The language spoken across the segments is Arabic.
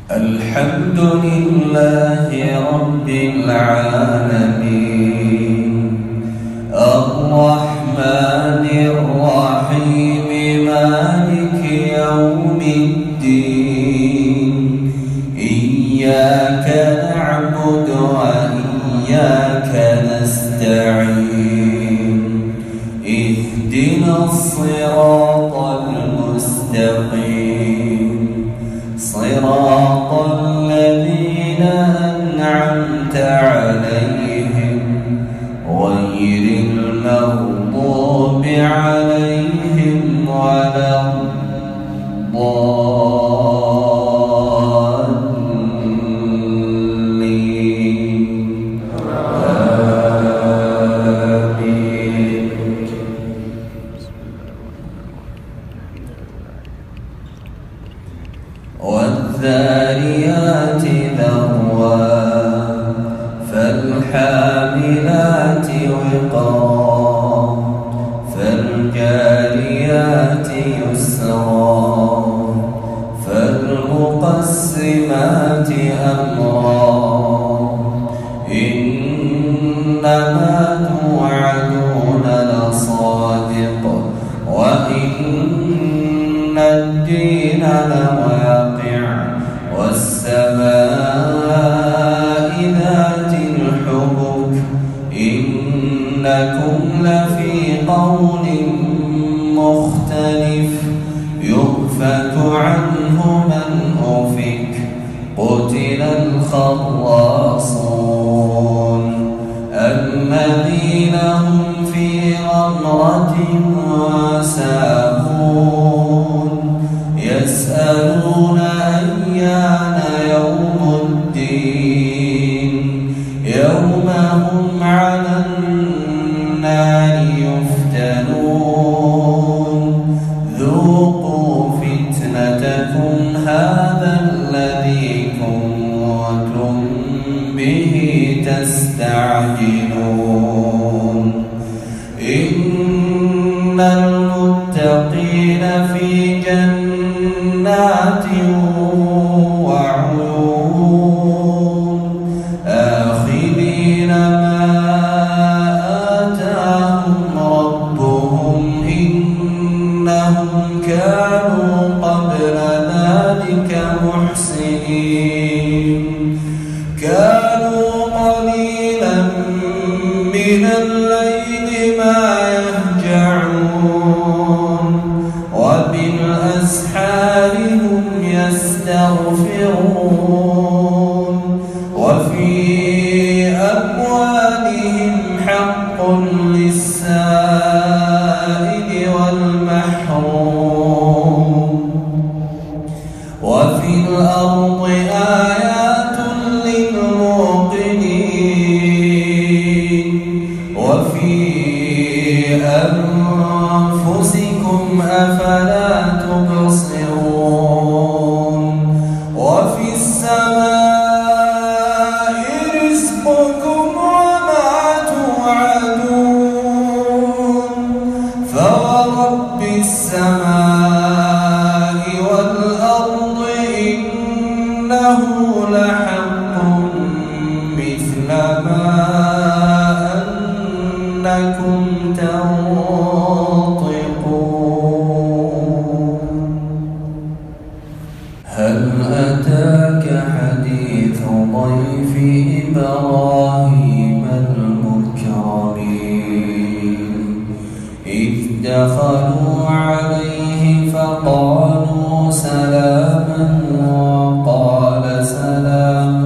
الحمد لله رب العالمين الرحمن الرحيم مالك يوم الدين إياك نعبد وإياك نستعين اهدنا الصراط المستقيم صراط الذين أنعمت عليهم غير المغضوب عليهم ولا الضالين آمين. والذاريات ذروا فالحاملات وقرا فالجاريات يسرا فالمقسمات أمرا إنما توعدون لصادق وإن الدين لواقع والسماء ذات الحبك إنكم لفي قول مختلف يؤفك عنه من أفك قتل الخراصون الذين هم في غمرة ساهون يسألون أيان يوم الدين يوم هم على النار يفتنون ذوقوا فتنتكم هذا الذي كنتم به تستعجلون إن المتقين في جنات وعيون آخذين ما آتاهم ربهم إنهم كانوا قبل ذلك محسنين كانوا قليلا من الليل ما يهجعون وبالأسحار هم يستغفرون وفي أموالهم حق للسائل والمحروم وفي الأرض آيات للموقنين وفي أنفسكم أفلا تبصرون وفي السماء رزقكم وما توعدون فورب السماء والأرض إنه لحق مثل ما أنكم تنطقون هل أتاك حديث ضيف إبراهيم المكرمين إذ دخلوا عليه فقالوا سلاما قال سلام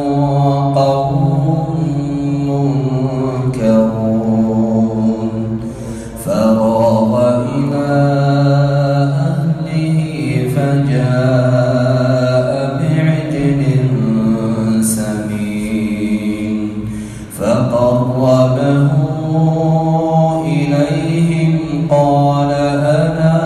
قوم منكرون فراغ إلى أهله فجاء بعجل سمين فقربه إليهم قال ألا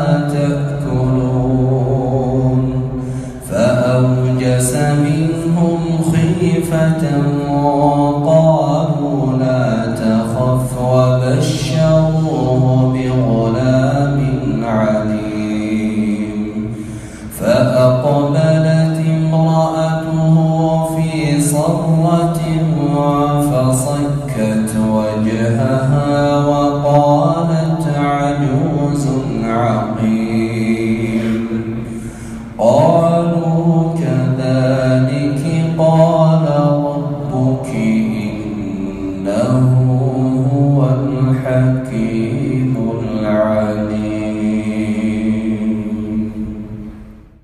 تأكلون فأوجس منهم خيفة قالوا لا تخف وبشروه بغلام عليم فأقبلت امرأته وجهه